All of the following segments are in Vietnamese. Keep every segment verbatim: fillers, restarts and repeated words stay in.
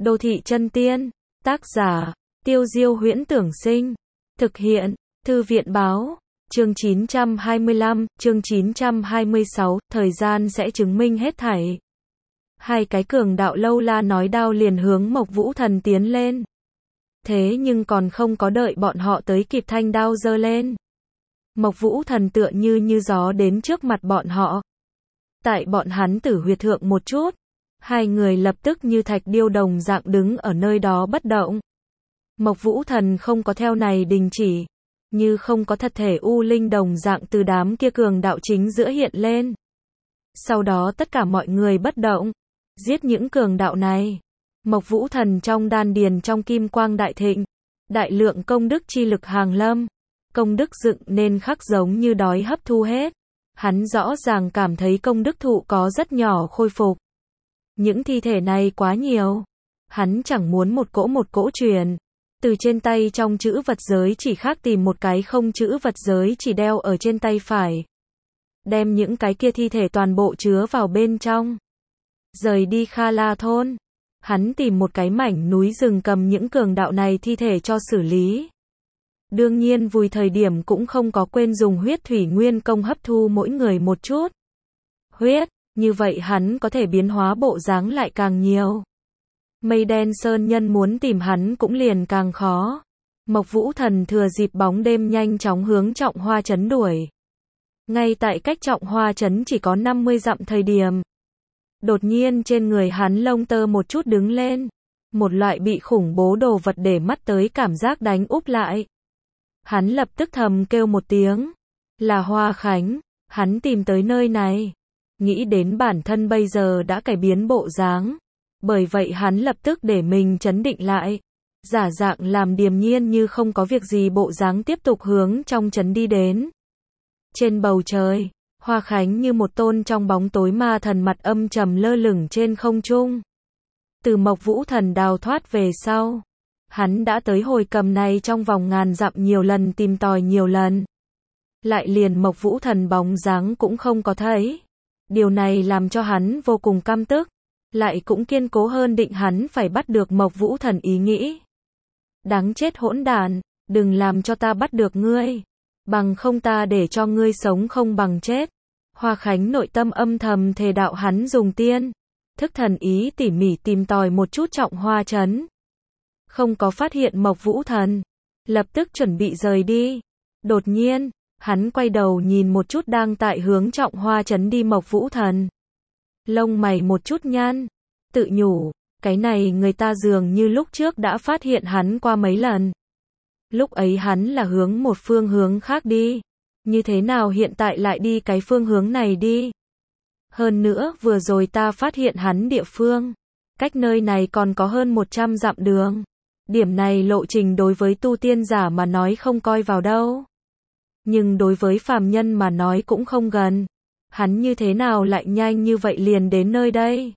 Đô thị chân tiên. Tác giả, Tiêu Diêu Huyễn Tưởng Sinh. Thực hiện, Thư viện Báo. Chương chín trăm hai mươi lăm, chương chín trăm hai mươi sáu, thời gian sẽ chứng minh hết thảy. Hai cái cường đạo lâu la nói đao liền hướng Mộc Vũ Thần tiến lên. Thế nhưng còn không có đợi bọn họ tới kịp thanh đao giơ lên. Mộc Vũ Thần tựa như như gió đến trước mặt bọn họ. Tại bọn hắn tử huyệt thượng một chút, hai người lập tức như thạch điêu đồng dạng đứng ở nơi đó bất động. Mộc Vũ Thần không có theo này đình chỉ, như không có thật thể u linh đồng dạng từ đám kia cường đạo chính giữa hiện lên. Sau đó tất cả mọi người bất động, giết những cường đạo này. Mộc Vũ Thần trong đan điền trong kim quang đại thịnh, đại lượng công đức chi lực hàng lâm, công đức dựng nên khắc giống như đói hấp thu hết. Hắn rõ ràng cảm thấy công đức thụ có rất nhỏ khôi phục. Những thi thể này quá nhiều, hắn chẳng muốn một cỗ một cỗ truyền. Từ trên tay trong chữ vật giới chỉ khác tìm một cái không chữ vật giới chỉ đeo ở trên tay phải. Đem những cái kia thi thể toàn bộ chứa vào bên trong. Rời đi Kha La thôn. Hắn tìm một cái mảnh núi rừng cầm những cường đạo này thi thể cho xử lý. Đương nhiên vùi thời điểm cũng không có quên dùng huyết thủy nguyên công hấp thu mỗi người một chút. Huyết, như vậy hắn có thể biến hóa bộ dáng lại càng nhiều. Mây đen sơn nhân muốn tìm hắn cũng liền càng khó. Mộc Vũ Thần thừa dịp bóng đêm nhanh chóng hướng Trọng Hoa trấn đuổi. Ngay tại cách Trọng Hoa trấn chỉ có năm mươi dặm thời điểm. Đột nhiên trên người hắn lông tơ một chút đứng lên. Một loại bị khủng bố đồ vật để mắt tới cảm giác đánh úp lại. Hắn lập tức thầm kêu một tiếng. Là Hoa Khánh, hắn tìm tới nơi này. Nghĩ đến bản thân bây giờ đã cải biến bộ dáng. Bởi vậy hắn lập tức để mình trấn định lại. Giả dạng làm điềm nhiên như không có việc gì bộ dáng tiếp tục hướng trong trấn đi đến. Trên bầu trời, Hoa Khánh như một tôn trong bóng tối ma thần mặt âm trầm lơ lửng trên không trung. Từ Mộc Vũ Thần đào thoát về sau, hắn đã tới hồi cầm này trong vòng ngàn dặm nhiều lần tìm tòi nhiều lần. Lại liền Mộc Vũ Thần bóng dáng cũng không có thấy. Điều này làm cho hắn vô cùng căm tức. Lại cũng kiên cố hơn định hắn phải bắt được Mộc Vũ Thần ý nghĩ. Đáng chết hỗn đản, đừng làm cho ta bắt được ngươi. Bằng không ta để cho ngươi sống không bằng chết. Hoa Khánh nội tâm âm thầm thề đạo hắn dùng tiên. Thức thần ý tỉ mỉ tìm tòi một chút Trọng Hoa trấn. Không có phát hiện Mộc Vũ Thần. Lập tức chuẩn bị rời đi. Đột nhiên, hắn quay đầu nhìn một chút đang tại hướng Trọng Hoa trấn đi Mộc Vũ Thần. Lông mày một chút nhăn, tự nhủ, cái này người ta dường như lúc trước đã phát hiện hắn qua mấy lần. Lúc ấy hắn là hướng một phương hướng khác đi, như thế nào hiện tại lại đi cái phương hướng này đi. Hơn nữa vừa rồi ta phát hiện hắn địa phương, cách nơi này còn có hơn một trăm dặm đường. Điểm này lộ trình đối với tu tiên giả mà nói không coi vào đâu. Nhưng đối với phàm nhân mà nói cũng không gần. Hắn như thế nào lại nhanh như vậy liền đến nơi đây?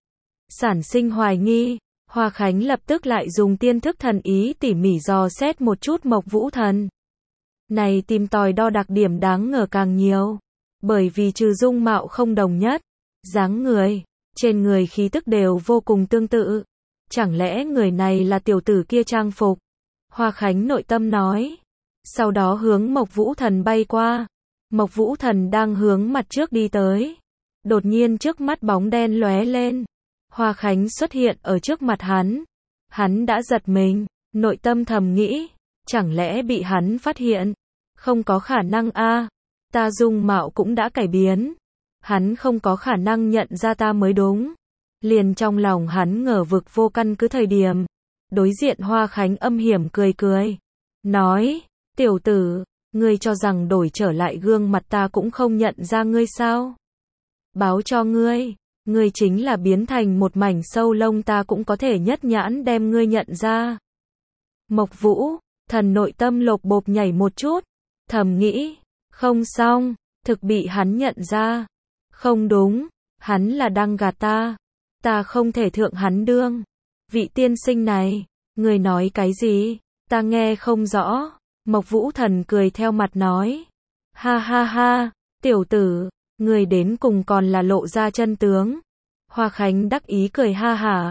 Sản sinh hoài nghi, Hoa Khánh lập tức lại dùng tiên thức thần ý tỉ mỉ dò xét một chút Mộc Vũ Thần. Này tìm tòi đo đặc điểm đáng ngờ càng nhiều. Bởi vì trừ dung mạo không đồng nhất, dáng người, trên người khí tức đều vô cùng tương tự. Chẳng lẽ người này là tiểu tử kia trang phục? Hoa Khánh nội tâm nói. Sau đó hướng Mộc Vũ Thần bay qua. Mộc Vũ Thần đang hướng mặt trước đi tới. Đột nhiên trước mắt bóng đen lóe lên. Hoa Khánh xuất hiện ở trước mặt hắn. Hắn đã giật mình, nội tâm thầm nghĩ. Chẳng lẽ bị hắn phát hiện? Không có khả năng a, à, ta dung mạo cũng đã cải biến. Hắn không có khả năng nhận ra ta mới đúng. Liền trong lòng hắn ngờ vực vô căn cứ thời điểm. Đối diện Hoa Khánh âm hiểm cười cười. Nói, tiểu tử, ngươi cho rằng đổi trở lại gương mặt ta cũng không nhận ra ngươi sao? Báo cho ngươi, ngươi chính là biến thành một mảnh sâu lông ta cũng có thể nhất nhãn đem ngươi nhận ra. Mộc Vũ Thần nội tâm lột bột nhảy một chút, thầm nghĩ, không xong, thực bị hắn nhận ra. Không đúng, hắn là đang gạt ta. Ta không thể thượng hắn đương. Vị tiên sinh này, người nói cái gì? Ta nghe không rõ. Mộc Vũ Thần cười theo mặt nói. Ha ha ha, tiểu tử, người đến cùng còn là lộ ra chân tướng. Hoa Khánh đắc ý cười ha hả.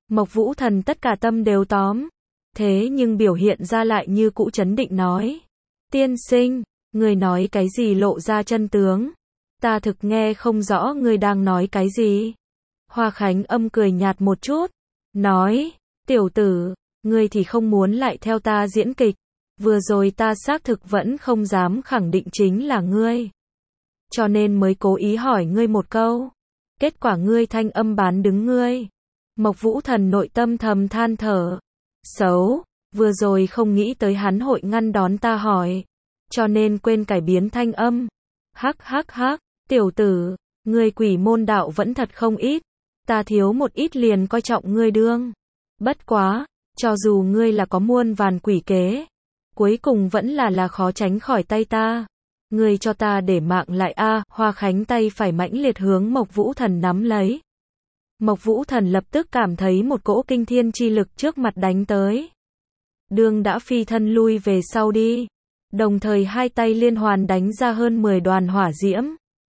Mộc Vũ Thần tất cả tâm đều tóm. Thế nhưng biểu hiện ra lại như cũ trấn định nói. Tiên sinh, người nói cái gì lộ ra chân tướng. Ta thực nghe không rõ người đang nói cái gì. Hoa Khánh Âm cười nhạt một chút. Nói, tiểu tử, ngươi thì không muốn lại theo ta diễn kịch. Vừa rồi ta xác thực vẫn không dám khẳng định chính là ngươi. Cho nên mới cố ý hỏi ngươi một câu. Kết quả ngươi thanh âm bán đứng ngươi. Mộc Vũ Thần nội tâm thầm than thở. Xấu, vừa rồi không nghĩ tới hắn hội ngăn đón ta hỏi. Cho nên quên cải biến thanh âm. Hắc hắc hắc, tiểu tử, ngươi quỷ môn đạo vẫn thật không ít. Ta thiếu một ít liền coi trọng ngươi đương. Bất quá, cho dù ngươi là có muôn vàn quỷ kế, cuối cùng vẫn là là khó tránh khỏi tay ta. Ngươi cho ta để mạng lại a. Hoa Khánh tay phải mãnh liệt hướng Mộc Vũ Thần nắm lấy. Mộc Vũ Thần lập tức cảm thấy một cỗ kinh thiên chi lực trước mặt đánh tới. Đương đã phi thân lui về sau đi. Đồng thời hai tay liên hoàn đánh ra hơn mười đoàn hỏa diễm.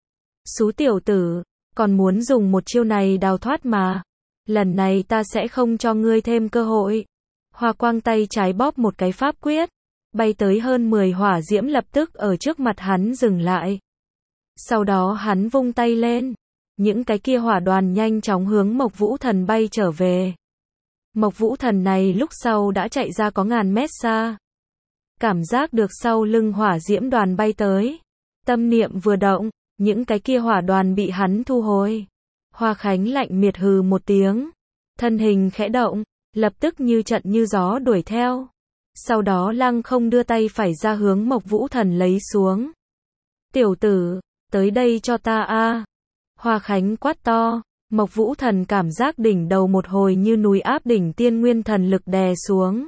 Xú tiểu tử, còn muốn dùng một chiêu này đào thoát mà. Lần này ta sẽ không cho ngươi thêm cơ hội. Hoa Quang tay trái bóp một cái pháp quyết. Bay tới hơn mười hỏa diễm lập tức ở trước mặt hắn dừng lại. Sau đó hắn vung tay lên. Những cái kia hỏa đoàn nhanh chóng hướng Mộc Vũ Thần bay trở về. Mộc Vũ Thần này lúc sau đã chạy ra có ngàn mét xa. Cảm giác được sau lưng hỏa diễm đoàn bay tới. Tâm niệm vừa động, những cái kia hỏa đoàn bị hắn thu hồi. Hoa Khánh lạnh miệt hừ một tiếng. Thân hình khẽ động, lập tức như trận như gió đuổi theo. Sau đó lăng không đưa tay phải ra hướng Mộc Vũ Thần lấy xuống. Tiểu tử, tới đây cho ta a. Hoa Khánh quát to. Mộc Vũ Thần cảm giác đỉnh đầu một hồi như núi áp đỉnh tiên nguyên thần lực đè xuống.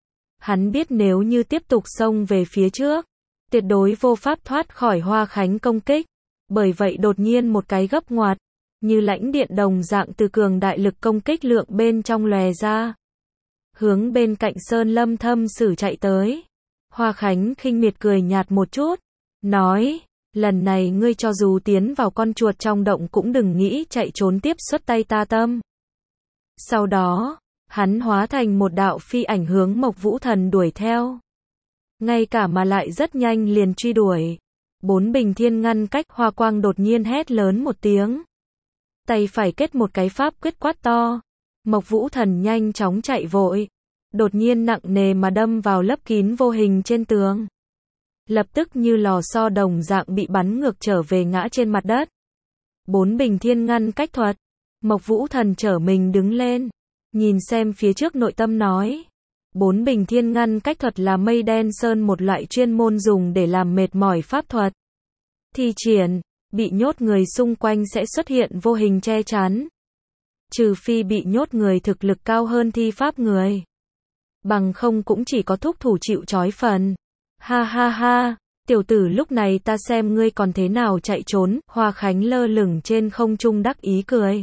Hắn biết nếu như tiếp tục xông về phía trước, tuyệt đối vô pháp thoát khỏi Hoa Khánh công kích. Bởi vậy đột nhiên một cái gấp ngoặt, như lãnh điện đồng dạng từ cường đại lực công kích lượng bên trong lòe ra. Hướng bên cạnh Sơn Lâm Thâm Sử chạy tới. Hoa Khánh khinh miệt cười nhạt một chút. Nói, lần này ngươi cho dù tiến vào con chuột trong động cũng đừng nghĩ chạy trốn tiếp xuất tay ta tâm. Sau đó, hắn hóa thành một đạo phi ảnh hướng Mộc Vũ Thần đuổi theo. Ngay cả mà lại rất nhanh liền truy đuổi. Bốn bình thiên ngăn cách. Hoa Quang đột nhiên hét lớn một tiếng. Tay phải kết một cái pháp quyết quát to. Mộc Vũ Thần nhanh chóng chạy vội. Đột nhiên nặng nề mà đâm vào lấp kín vô hình trên tường. Lập tức như lò xo đồng dạng bị bắn ngược trở về ngã trên mặt đất. Bốn bình thiên ngăn cách thuật. Mộc Vũ Thần trở mình đứng lên. Nhìn xem phía trước nội tâm nói. Bốn bình thiên ngăn cách thuật là mây đen sơn một loại chuyên môn dùng để làm mệt mỏi pháp thuật. Thi triển, bị nhốt người xung quanh sẽ xuất hiện vô hình che chắn. Trừ phi bị nhốt người thực lực cao hơn thi pháp người. Bằng không cũng chỉ có thúc thủ chịu trói phần. Ha ha ha, tiểu tử lúc này ta xem ngươi còn thế nào chạy trốn. Hoa Khánh lơ lửng trên không trung đắc ý cười.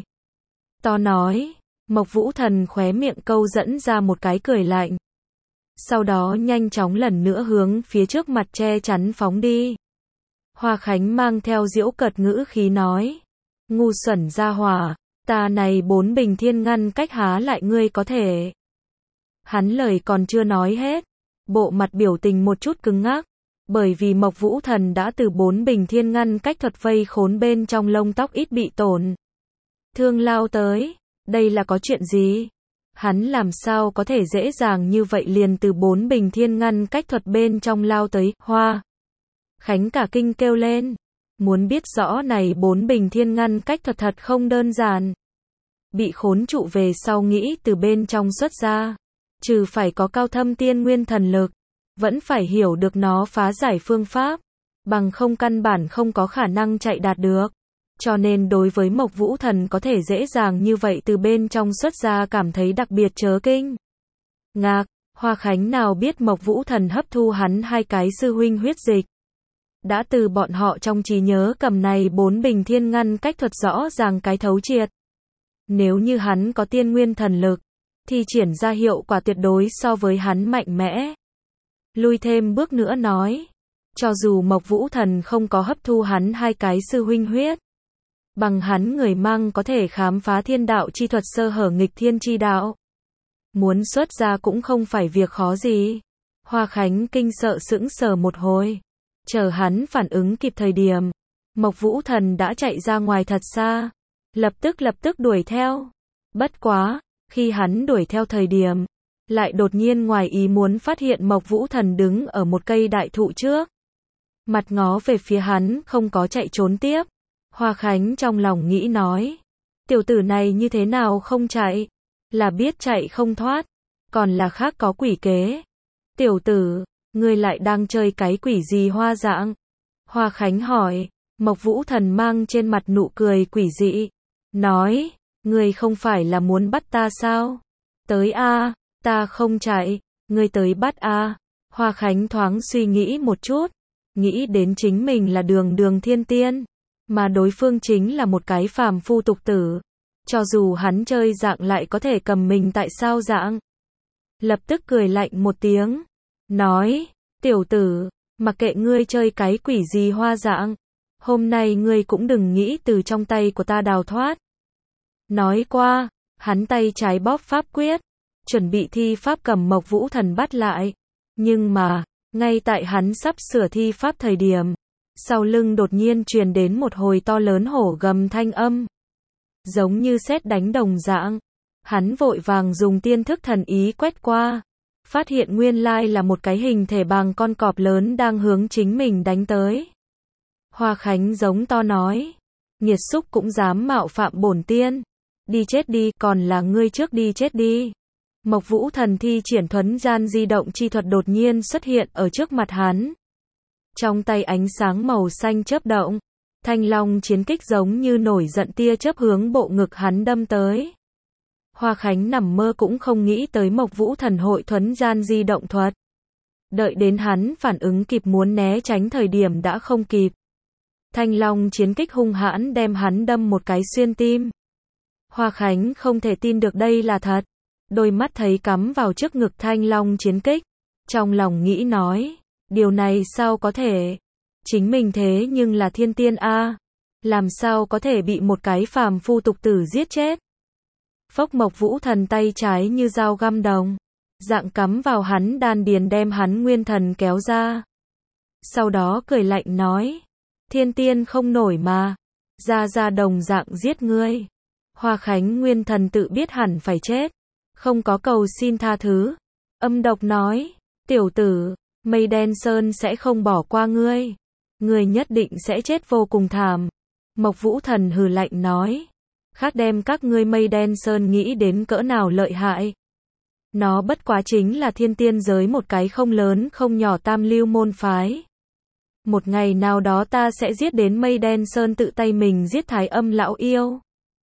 To nói, Mộc Vũ Thần khóe miệng câu dẫn ra một cái cười lạnh. Sau đó nhanh chóng lần nữa hướng phía trước mặt che chắn phóng đi. Hoa Khánh mang theo giễu cợt ngữ khí nói. Ngu xuẩn gia hỏa, ta này bốn bình thiên ngăn cách há lại ngươi có thể. Hắn lời còn chưa nói hết. Bộ mặt biểu tình một chút cứng ngắc. Bởi vì Mộc Vũ Thần đã từ bốn bình thiên ngăn cách thuật vây khốn bên trong lông tóc ít bị tổn. Thương lao tới. Đây là có chuyện gì? Hắn làm sao có thể dễ dàng như vậy liền từ bốn bình thiên ngăn cách thuật bên trong lao tới. Hoa Khánh cả kinh kêu lên. Muốn biết rõ này bốn bình thiên ngăn cách thuật thật không đơn giản. Bị khốn trụ về sau nghĩ từ bên trong xuất ra. Trừ phải có cao thâm tiên nguyên thần lực. Vẫn phải hiểu được nó phá giải phương pháp. Bằng không căn bản không có khả năng chạy đạt được. Cho nên đối với Mộc Vũ Thần có thể dễ dàng như vậy từ bên trong xuất ra cảm thấy đặc biệt chớ kinh. Ngạc, Hoa Khánh nào biết Mộc Vũ Thần hấp thu hắn hai cái sư huynh huyết dịch. Đã từ bọn họ trong trí nhớ cầm này bốn bình thiên ngăn cách thuật rõ ràng cái thấu triệt. Nếu như hắn có tiên nguyên thần lực, thì triển ra hiệu quả tuyệt đối so với hắn mạnh mẽ. Lui thêm bước nữa nói, cho dù Mộc Vũ Thần không có hấp thu hắn hai cái sư huynh huyết, bằng hắn người mang có thể khám phá thiên đạo chi thuật sơ hở nghịch thiên chi đạo. Muốn xuất ra cũng không phải việc khó gì. Hoa Khánh kinh sợ sững sờ một hồi. Chờ hắn phản ứng kịp thời điểm, Mộc Vũ Thần đã chạy ra ngoài thật xa. Lập tức lập tức đuổi theo. Bất quá, khi hắn đuổi theo thời điểm, lại đột nhiên ngoài ý muốn phát hiện Mộc Vũ Thần đứng ở một cây đại thụ trước. Mặt ngó về phía hắn, không có chạy trốn tiếp. Hoa Khánh trong lòng nghĩ nói, tiểu tử này như thế nào không chạy? Là biết chạy không thoát, còn là khác có quỷ kế. Tiểu tử, ngươi lại đang chơi cái quỷ gì hoa dạng? Hoa Khánh hỏi. Mộc Vũ Thần mang trên mặt nụ cười quỷ dị, nói, ngươi không phải là muốn bắt ta sao? Tới a, ta không chạy, ngươi tới bắt a. Hoa Khánh thoáng suy nghĩ một chút, nghĩ đến chính mình là đường đường thiên tiên, mà đối phương chính là một cái phàm phu tục tử. Cho dù hắn chơi dạng lại có thể cầm mình tại sao dạng? Lập tức cười lạnh một tiếng, nói, tiểu tử, mặc kệ ngươi chơi cái quỷ gì hoa dạng, hôm nay ngươi cũng đừng nghĩ từ trong tay của ta đào thoát. Nói qua, hắn tay trái bóp pháp quyết, chuẩn bị thi pháp cầm Mộc Vũ Thần bắt lại. Nhưng mà, ngay tại hắn sắp sửa thi pháp thời điểm, sau lưng đột nhiên truyền đến một hồi to lớn hổ gầm thanh âm. Giống như sét đánh đồng dạng. Hắn vội vàng dùng tiên thức thần ý quét qua, phát hiện nguyên lai là một cái hình thể bằng con cọp lớn đang hướng chính mình đánh tới. Hoa Khánh giống to nói, nghiệt xúc cũng dám mạo phạm bổn tiên, đi chết đi, còn là ngươi trước đi chết đi. Mộc Vũ Thần thi triển thuấn gian di động chi thuật đột nhiên xuất hiện ở trước mặt hắn. Trong tay ánh sáng màu xanh chớp động, Thanh Long chiến kích giống như nổi giận tia chớp hướng bộ ngực hắn đâm tới. Hoa Khánh nằm mơ cũng không nghĩ tới Mộc Vũ Thần hội thuấn gian di động thuật. Đợi đến hắn phản ứng kịp muốn né tránh thời điểm đã không kịp. Thanh Long chiến kích hung hãn đem hắn đâm một cái xuyên tim. Hoa Khánh không thể tin được đây là thật. Đôi mắt thấy cắm vào trước ngực Thanh Long chiến kích. Trong lòng nghĩ nói, điều này sao có thể? Chính mình thế nhưng là thiên tiên a, làm sao có thể bị một cái phàm phu tục tử giết chết? Phốc, Mộc Vũ Thần tay trái như dao găm đồng, dạng cắm vào hắn đan điền đem hắn nguyên thần kéo ra. Sau đó cười lạnh nói, thiên tiên không nổi mà, ra ra đồng dạng giết ngươi. Hoa Khánh nguyên thần tự biết hẳn phải chết, không có cầu xin tha thứ, âm độc nói, tiểu tử, Mây Đen Sơn sẽ không bỏ qua ngươi, ngươi nhất định sẽ chết vô cùng thảm. Mộc Vũ Thần hừ lạnh nói, khác đem các ngươi Mây Đen Sơn nghĩ đến cỡ nào lợi hại. Nó bất quá chính là thiên tiên giới một cái không lớn không nhỏ tam lưu môn phái. Một ngày nào đó ta sẽ giết đến Mây Đen Sơn tự tay mình giết Thái Âm lão yêu.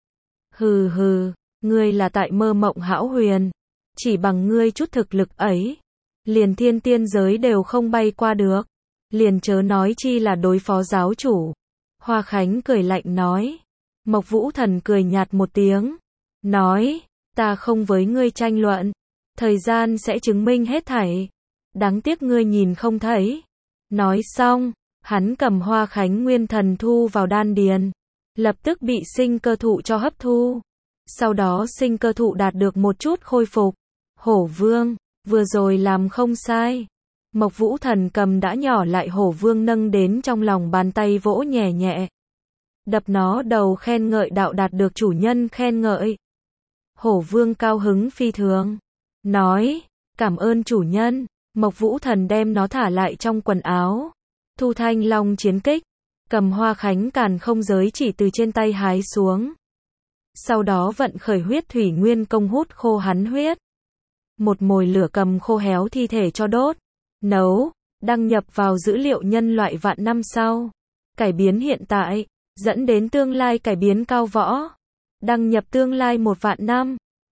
Hừ hừ, ngươi là tại mơ mộng hão huyền, chỉ bằng ngươi chút thực lực ấy, liền thiên tiên giới đều không bay qua được, liền chớ nói chi là đối phó giáo chủ. Hoa Khánh cười lạnh nói. Mộc Vũ Thần cười nhạt một tiếng, nói, ta không với ngươi tranh luận, thời gian sẽ chứng minh hết thảy, đáng tiếc ngươi nhìn không thấy. Nói xong, hắn cầm Hoa Khánh nguyên thần thu vào đan điền, lập tức bị sinh cơ thụ cho hấp thu. Sau đó sinh cơ thụ đạt được một chút khôi phục. Hổ Vương, vừa rồi làm không sai. Mộc Vũ Thần cầm đã nhỏ lại Hổ Vương nâng đến trong lòng bàn tay vỗ nhẹ nhẹ. Đập nó đầu khen ngợi đạo đạt được chủ nhân khen ngợi. Hổ Vương cao hứng phi thường, nói, cảm ơn chủ nhân. Mộc Vũ Thần đem nó thả lại trong quần áo, thu Thanh Long chiến kích, cầm Hoa Khánh càn không giới chỉ từ trên tay hái xuống. Sau đó vận khởi huyết thủy nguyên công hút khô hắn huyết. Một mồi lửa cầm khô héo thi thể cho đốt, nấu, đăng nhập vào dữ liệu nhân loại vạn năm sau. Cải biến hiện tại, dẫn đến tương lai cải biến cao võ. Đăng nhập tương lai một vạn năm.